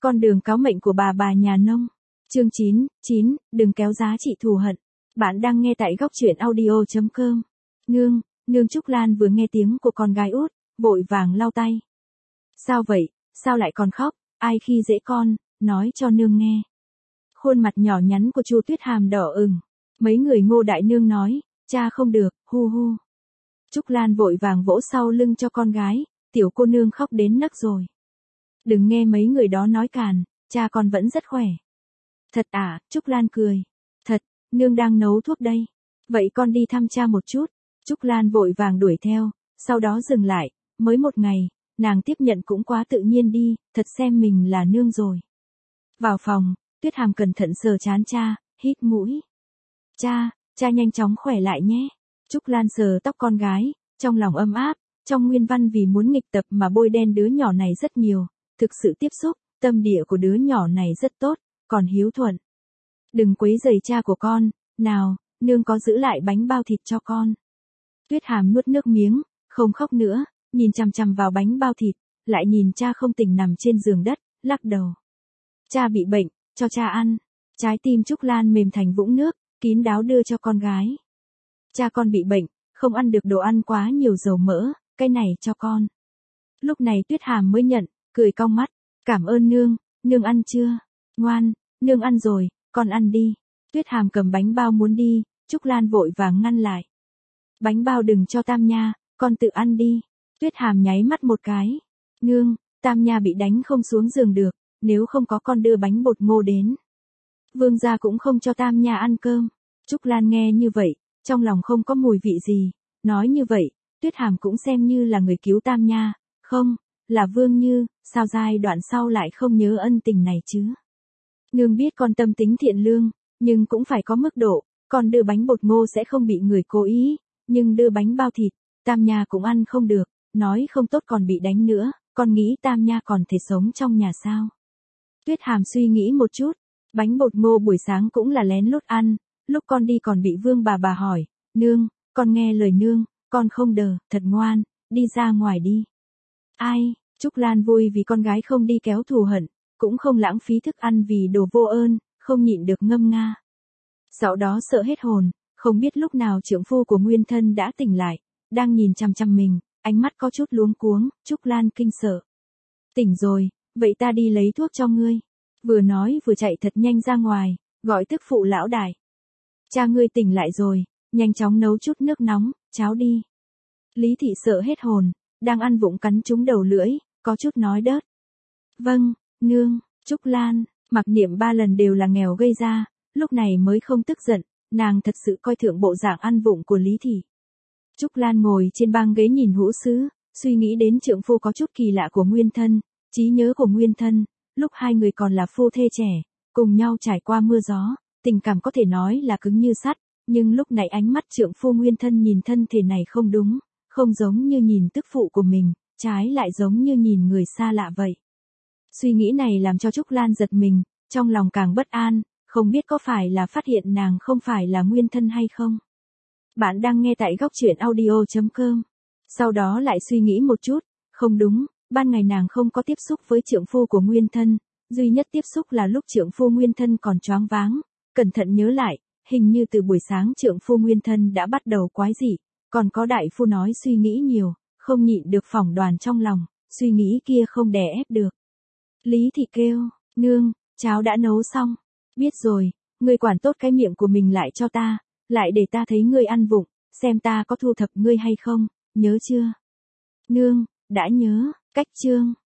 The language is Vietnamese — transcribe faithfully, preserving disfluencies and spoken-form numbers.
Con đường cáo mệnh của bà bà nhà nông. Chương chín, chín, đừng kéo giá trị thù hận. Bạn đang nghe tại góc truyện audio chấm com. Nương, nương Trúc Lan vừa nghe tiếng của con gái út, vội vàng lau tay. Sao vậy, sao lại còn khóc, ai khi dễ con, nói cho nương nghe. Khuôn mặt nhỏ nhắn của Chu Tuyết Hàm đỏ ửng. Mấy người Ngô đại nương nói, cha không được, hu hu. Trúc Lan vội vàng vỗ sau lưng cho con gái, tiểu cô nương khóc đến nấc rồi. Đừng nghe mấy người đó nói càn, cha con vẫn rất khỏe. Thật à, Trúc Lan cười. Thật, nương đang nấu thuốc đây. Vậy con đi thăm cha một chút. Trúc Lan vội vàng đuổi theo, sau đó dừng lại, mới một ngày, nàng tiếp nhận cũng quá tự nhiên đi, thật xem mình là nương rồi. Vào phòng, Tuyết Hàm cẩn thận sờ trán cha, hít mũi. Cha, cha nhanh chóng khỏe lại nhé. Trúc Lan sờ tóc con gái, trong lòng ấm áp, trong nguyên văn vì muốn nghịch tập mà bôi đen đứa nhỏ này rất nhiều, thực sự tiếp xúc, tâm địa của đứa nhỏ này rất tốt, còn hiếu thuận. Đừng quấy rầy cha của con, nào, nương có giữ lại bánh bao thịt cho con. Tuyết Hàm nuốt nước miếng, không khóc nữa, nhìn chằm chằm vào bánh bao thịt, lại nhìn cha không tỉnh nằm trên giường đất, lắc đầu. Cha bị bệnh, cho cha ăn. Trái tim Trúc Lan mềm thành vũng nước, kín đáo đưa cho con gái. Cha con bị bệnh, không ăn được đồ ăn quá nhiều dầu mỡ, cái này cho con. Lúc này Tuyết Hàm mới nhận, cười cong mắt, cảm ơn nương, nương ăn chưa? Ngoan, nương ăn rồi, con ăn đi. Tuyết Hàm cầm bánh bao muốn đi, Trúc Lan vội vàng ngăn lại. Bánh bao đừng cho Tam Nha, con tự ăn đi. Tuyết Hàm nháy mắt một cái. Nương, Tam Nha bị đánh không xuống giường được, nếu không có con đưa bánh bột ngô đến. Vương gia cũng không cho Tam Nha ăn cơm. Trúc Lan nghe như vậy, trong lòng không có mùi vị gì, nói như vậy, Tuyết Hàm cũng xem như là người cứu Tam Nha, không, là Vương Như, sao giai đoạn sau lại không nhớ ân tình này chứ. Nương biết con tâm tính thiện lương, nhưng cũng phải có mức độ, con đưa bánh bột ngô sẽ không bị người cố ý, nhưng đưa bánh bao thịt, Tam Nha cũng ăn không được, nói không tốt còn bị đánh nữa, con nghĩ Tam Nha còn thể sống trong nhà sao. Tuyết Hàm suy nghĩ một chút, bánh bột ngô buổi sáng cũng là lén lút ăn, lúc con đi còn bị Vương bà bà hỏi, nương, con nghe lời nương, con không đờ, thật ngoan, đi ra ngoài đi. Ai, Trúc Lan vui vì con gái không đi kéo thù hận, cũng không lãng phí thức ăn vì đồ vô ơn, không nhịn được ngâm nga. Sau đó sợ hết hồn, không biết lúc nào trưởng phu của Nguyên Thân đã tỉnh lại, đang nhìn chằm chằm mình, ánh mắt có chút luống cuống, Trúc Lan kinh sợ. Tỉnh rồi, vậy ta đi lấy thuốc cho ngươi. Vừa nói vừa chạy thật nhanh ra ngoài, gọi tức phụ lão đại. Cha ngươi tỉnh lại rồi, nhanh chóng nấu chút nước nóng, cháo đi. Lý thị sợ hết hồn, đang ăn vụng cắn trúng đầu lưỡi, có chút nói đớt. Vâng, nương, Trúc Lan, mặc niệm ba lần đều là nghèo gây ra, lúc này mới không tức giận, nàng thật sự coi thường bộ dạng ăn vụng của Lý thị. Trúc Lan ngồi trên băng ghế nhìn hũ sứ, suy nghĩ đến trượng phu có chút kỳ lạ của Nguyên Thân, trí nhớ của Nguyên Thân, lúc hai người còn là phu thê trẻ, cùng nhau trải qua mưa gió, tình cảm có thể nói là cứng như sắt, nhưng lúc này ánh mắt trượng phu Nguyên Thân nhìn thân thể này không đúng, không giống như nhìn tức phụ của mình, trái lại giống như nhìn người xa lạ vậy. Suy nghĩ này làm cho Trúc Lan giật mình, trong lòng càng bất an, không biết có phải là phát hiện nàng không phải là Nguyên Thân hay không. Bạn đang nghe tại góc truyện audio chấm com. Sau đó lại suy nghĩ một chút, không đúng, ban ngày nàng không có tiếp xúc với trượng phu của Nguyên Thân, duy nhất tiếp xúc là lúc trượng phu Nguyên Thân còn choáng váng, cẩn thận nhớ lại, hình như từ buổi sáng trượng phu Nguyên Thân đã bắt đầu quái dị, còn có đại phu nói suy nghĩ nhiều, không nhịn được phỏng đoán trong lòng, suy nghĩ kia không đè ép được. Lý thị kêu, nương, cháo đã nấu xong, biết rồi, ngươi quản tốt cái miệng của mình lại cho ta, lại để ta thấy ngươi ăn vụng, xem ta có thu thập ngươi hay không, nhớ chưa? Nương, đã nhớ, cách chương.